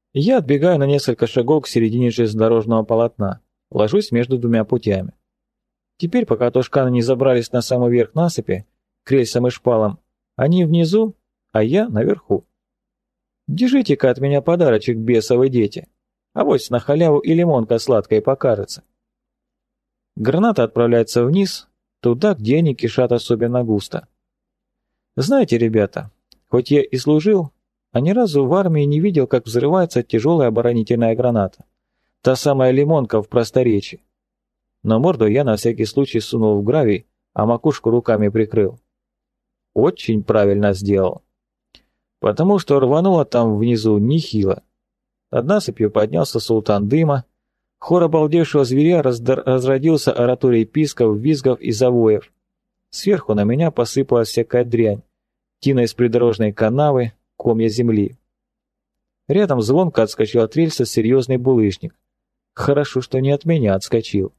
Я отбегаю на несколько шагов к середине железнодорожного полотна, ложусь между двумя путями. Теперь, пока тушканы не забрались на самый верх насыпи, к рельсам и шпалам, они внизу, а я наверху. Держите-ка от меня подарочек, бесовы дети. Авось на халяву и лимонка сладкой покажется. Граната отправляется вниз, туда, где они кишат особенно густо. Знаете, ребята, хоть я и служил, а ни разу в армии не видел, как взрывается тяжелая оборонительная граната. Та самая лимонка в просторечии. Но морду я на всякий случай сунул в гравий, а макушку руками прикрыл. Очень правильно сделал. Потому что рвануло там внизу нехило. Над насыпью поднялся султан дыма, хор обалдевшего зверя разродился ораторией писков, визгов и завоев. Сверху на меня посыпалась всякая дрянь, тина из придорожной канавы, комья земли. Рядом звонко отскочил от рельса серьезный булыжник. Хорошо, что не от меня отскочил.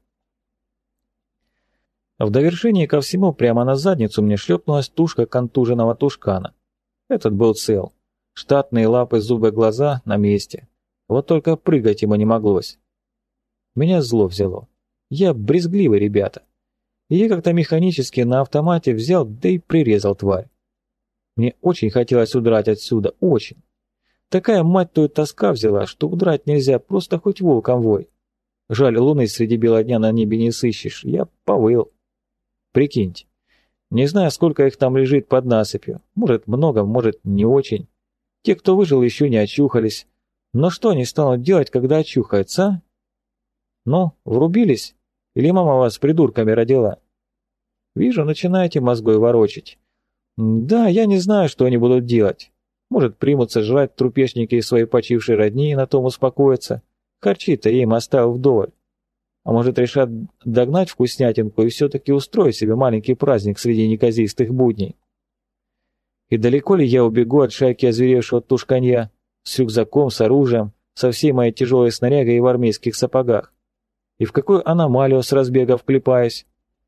В довершение ко всему прямо на задницу мне шлепнулась тушка контуженного тушкана. Этот был цел. Штатные лапы, зубы, глаза на месте. Вот только прыгать ему не моглось. Меня зло взяло. Я брезгливый, ребята. И я как-то механически на автомате взял, да и прирезал тварь. Мне очень хотелось удрать отсюда, очень. Такая, мать твою, тоска взяла, что удрать нельзя, просто хоть волком вой. Жаль, луны среди бела дня на небе не сыщешь, я повыл. Прикиньте, не знаю, сколько их там лежит под насыпью, может много, может не очень. Те, кто выжил, еще не очухались. Но что они станут делать, когда очухаются, а? Ну, врубились? Или мама вас придурками родила? Вижу, начинаете мозгой ворочать. Да, я не знаю, что они будут делать. Может, примутся жрать трупешники из своей почившей родни и на том успокоятся. Харчи-то я им оставил вдоволь. А может, решат догнать вкуснятинку и все-таки устроить себе маленький праздник среди неказистых будней. И далеко ли я убегу от шайки озверевшего тушканья с рюкзаком, с оружием, со всей моей тяжелой снарягой и в армейских сапогах? И в какую аномалию с разбега вклепаюсь?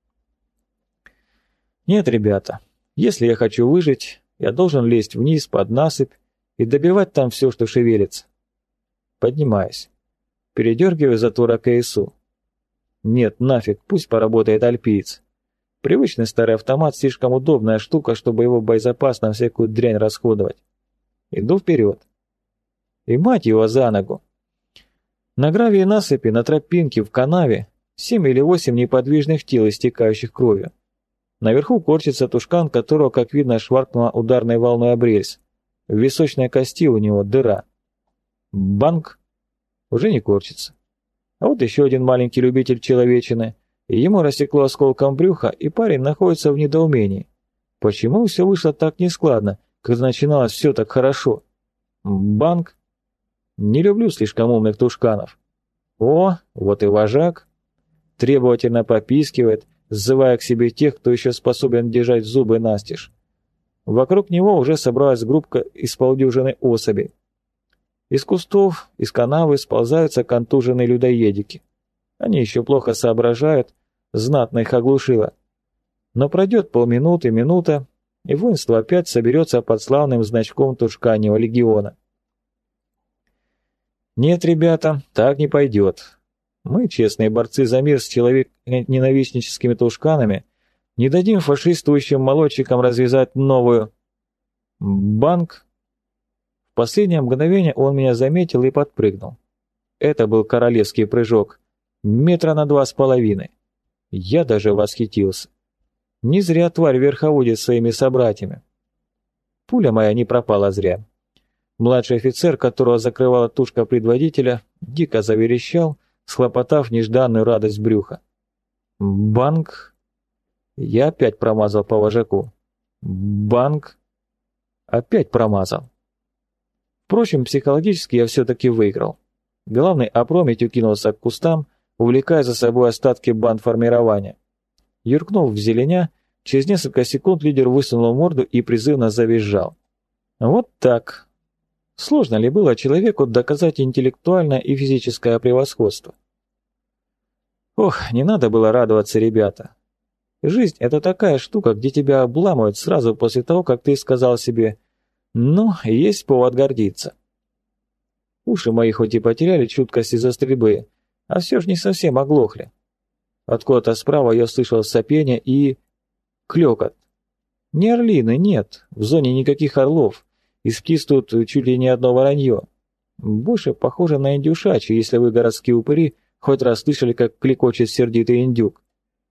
Нет, ребята, если я хочу выжить, я должен лезть вниз под насыпь и добивать там все, что шевелится. Поднимаюсь. Передергиваю затвор АКСУ. Нет, нафиг, пусть поработает альпиец. Привычный старый автомат слишком удобная штука, чтобы его боезапас на всякую дрянь расходовать. Иду вперед. И мать его за ногу. На гравии насыпи, на тропинке, в канаве 7 или 8 неподвижных тел, истекающих кровью. Наверху корчится тушкан, которого, как видно, шваркнула ударной волной об рельс. В височной кости у него дыра. Банк. Уже не корчится. А вот еще один маленький любитель человечины. И ему рассекло осколком брюха, и парень находится в недоумении. Почему все вышло так нескладно, когда начиналось все так хорошо? Банк. Не люблю слишком умных тушканов. О, вот и вожак. Требовательно попискивает, сзывая к себе тех, кто еще способен держать зубы настежь. Вокруг него уже собралась группка из полдюжины особей. Из кустов, из канавы сползаются контуженные людоедики. Они еще плохо соображают, знатно их оглушило. Но пройдет полминуты, минута, и воинство опять соберется под славным значком Тушканьего легиона. Нет, ребята, так не пойдет. Мы, честные борцы за мир с человек-ненавистническими тушканами, не дадим фашистующим молодчикам развязать новую. Банк. В последнее мгновение он меня заметил и подпрыгнул. Это был королевский прыжок. 2,2 метра. Я даже восхитился. Не зря тварь верховодит своими собратьями. Пуля моя не пропала зря. Младший офицер, которого закрывала тушка предводителя, дико заверещал, схлопотав нежданную радость брюха. Банк. Я опять промазал по вожаку. Банк. Опять промазал. Впрочем, психологически я все-таки выиграл. Главный опрометью кинулся к кустам, увлекая за собой остатки бандформирования. Юркнув в зеленя, через несколько секунд лидер высунул морду и призывно завизжал. Вот так. Сложно ли было человеку доказать интеллектуальное и физическое превосходство? Ох, не надо было радоваться, ребята. Жизнь — это такая штука, где тебя обламывают сразу после того, как ты сказал себе: «Ну, есть повод гордиться». Уши мои хоть и потеряли чуткость из-за стрельбы, а все же не совсем оглохли. Откуда-то справа я слышал сопение и... клёкот. Не орлины, нет, в зоне никаких орлов. Из птиц тут чуть ли не одно воронье. Больше похоже на индюшачье, если вы, городские упыри, хоть раз слышали, как кликочет сердитый индюк.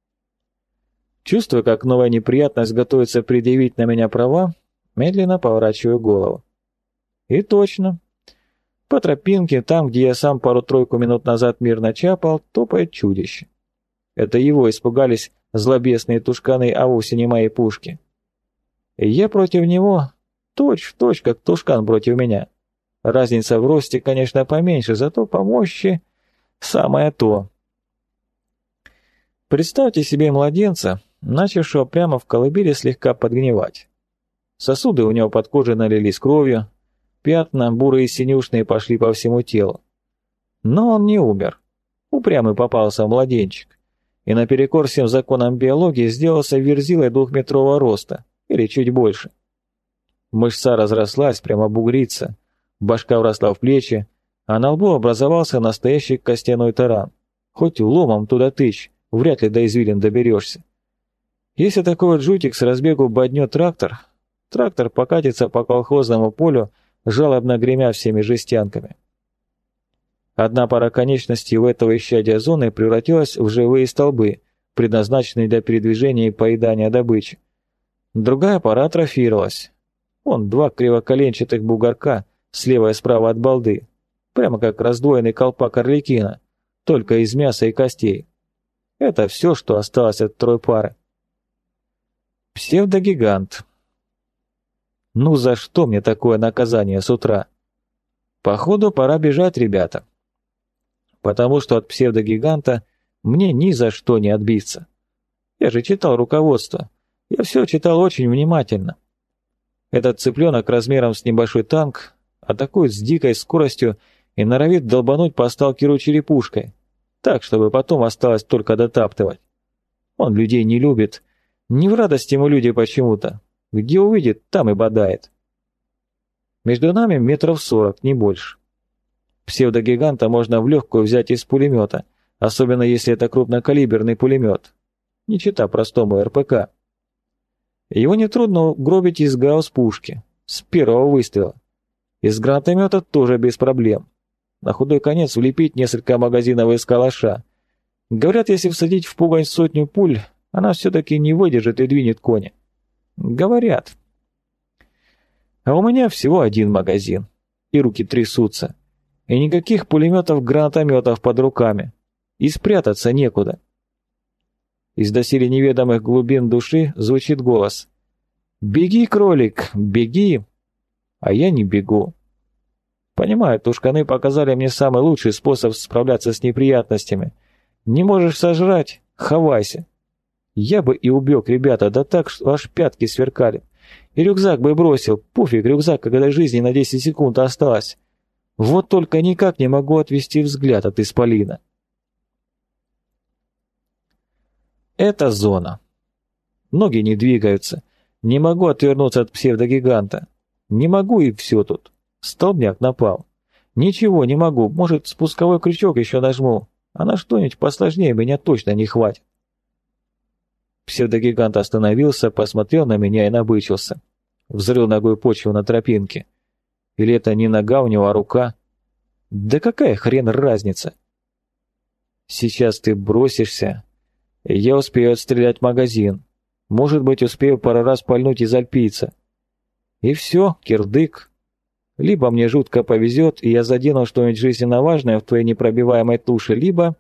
Чувствуя, как новая неприятность готовится предъявить на меня права, медленно поворачиваю голову. И точно. По тропинке, там, где я сам пару-тройку минут назад мирно чапал, топает чудище. Это его испугались злобесные тушканы, а вовсе не мои пушки. И я против него точь-в-точь, как тушкан против меня. Разница в росте, конечно, поменьше, зато по мощи самое то. Представьте себе младенца, начавшего прямо в колыбели слегка подгнивать. Сосуды у него под кожей налились кровью, пятна, бурые и синюшные, пошли по всему телу. Но он не умер. Упрямый попался младенчик. И наперекор всем законам биологии сделался верзилой 2-метрового роста, или чуть больше. Мышца разрослась, прямо бугрится, башка вросла в плечи, а на лбу образовался настоящий костяной таран. Хоть ломом туда тычь, вряд ли до извилин доберешься. Если такой вот жутик с разбегу боднет трактор покатится по колхозному полю, жалобно гремя всеми жестянками. Одна пара конечностей у этого исчадия зоны превратилась в живые столбы, предназначенные для передвижения и поедания добычи. Другая пара атрофировалась. Вон 2 кривоколенчатых бугорка слева и справа от балды, прямо как раздвоенный колпак арлекина, только из мяса и костей. Это все, что осталось от второй пары. Псевдогигант. Ну за что мне такое наказание с утра? Походу, пора бежать, ребята. Потому что от псевдогиганта мне ни за что не отбиться. Я же читал руководство. Я все читал очень внимательно. Этот цыпленок размером с небольшой танк атакует с дикой скоростью и норовит долбануть по сталкеру черепушкой, так, чтобы потом осталось только дотаптывать. Он людей не любит. Не в радость ему люди почему-то. Где увидит, там и бодает. Между нами 40 метров, не больше. Псевдогиганта можно в легкую взять из пулемета, особенно если это крупнокалиберный пулемет, не чита простому РПК. Его нетрудно угробить из гаусс-пушки, с первого выстрела. Из гранатомета тоже без проблем. На худой конец влепить несколько магазинов из калаша. Говорят, если всадить в пугань 100 пуль, она все-таки не выдержит и двинет кони. Говорят. А у меня всего 1 магазин, и руки трясутся. И никаких пулеметов-гранатометов под руками. И спрятаться некуда. Из доселе неведомых глубин души звучит голос. «Беги, кролик, беги!» А я не бегу. Понимаю, тушканы показали мне самый лучший способ справляться с неприятностями. Не можешь сожрать? Хавайся. Я бы и убег, ребята, да так, что аж пятки сверкали. И рюкзак бы бросил. Пофиг, рюкзак, когда жизни на 10 секунд осталось. Вот только никак не могу отвести взгляд от исполина. Это зона. Ноги не двигаются. Не могу отвернуться от псевдогиганта. Не могу, и все тут. Столбняк напал. Ничего не могу. Может, спусковой крючок еще нажму. А на что-нибудь посложнее меня точно не хватит. Псевдогигант остановился, посмотрел на меня и набычился. Взрыл ногой почву на тропинке. Или это не нога у него, а рука? Да какая хрен разница? Сейчас ты бросишься, и я успею отстрелять магазин. Может быть, успею пару раз пальнуть из альпийца. И все, кирдык. Либо мне жутко повезет, и я задену что-нибудь жизненно важное в твоей непробиваемой туше, либо...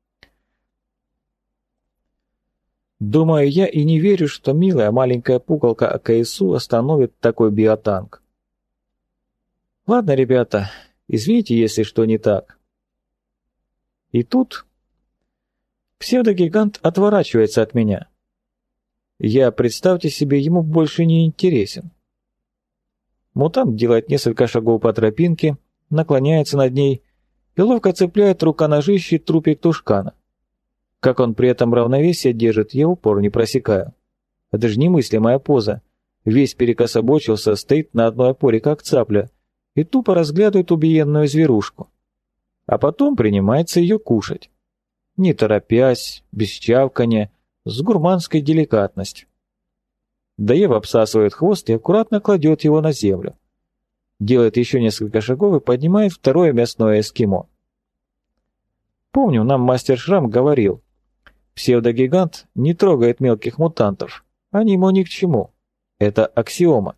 Думаю, я и не верю, что милая маленькая пуколка АКСУ остановит такой биотанк. Ладно, ребята, извините, если что не так. И тут псевдогигант отворачивается от меня. Я, представьте себе, ему больше не интересен. Мутант делает несколько шагов по тропинке, наклоняется над ней и ловко цепляет руконожище трупик тушкана. Как он при этом равновесие держит, я упор не просекаю. Это же немыслимая поза. Весь перекособочился, стоит на одной опоре, как цапля, и тупо разглядывает убиенную зверушку. А потом принимается ее кушать. Не торопясь, без чавканья, с гурманской деликатностью. Доев обсасывает хвост и аккуратно кладет его на землю. Делает еще несколько шагов и поднимает второе мясное эскимо. Помню, нам мастер Шрам говорил, псевдогигант не трогает мелких мутантов, они ему ни к чему. Это аксиома.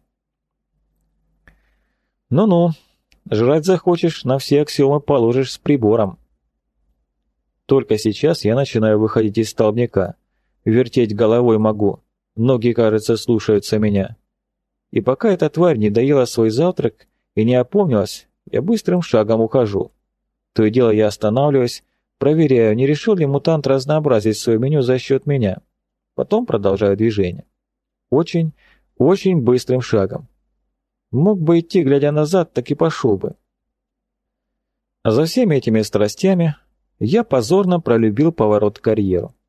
Ну-ну, жрать захочешь, на все аксиомы положишь с прибором. Только сейчас я начинаю выходить из столбняка. Вертеть головой могу. Ноги, кажется, слушаются меня. И пока эта тварь не доела свой завтрак и не опомнилась, я быстрым шагом ухожу. То и дело я останавливаюсь, проверяю, не решил ли мутант разнообразить свое меню за счет меня. Потом продолжаю движение. Очень, очень быстрым шагом. Мог бы идти, глядя назад, так и пошел бы. А за всеми этими страстями я позорно пролюбил поворот к карьеру.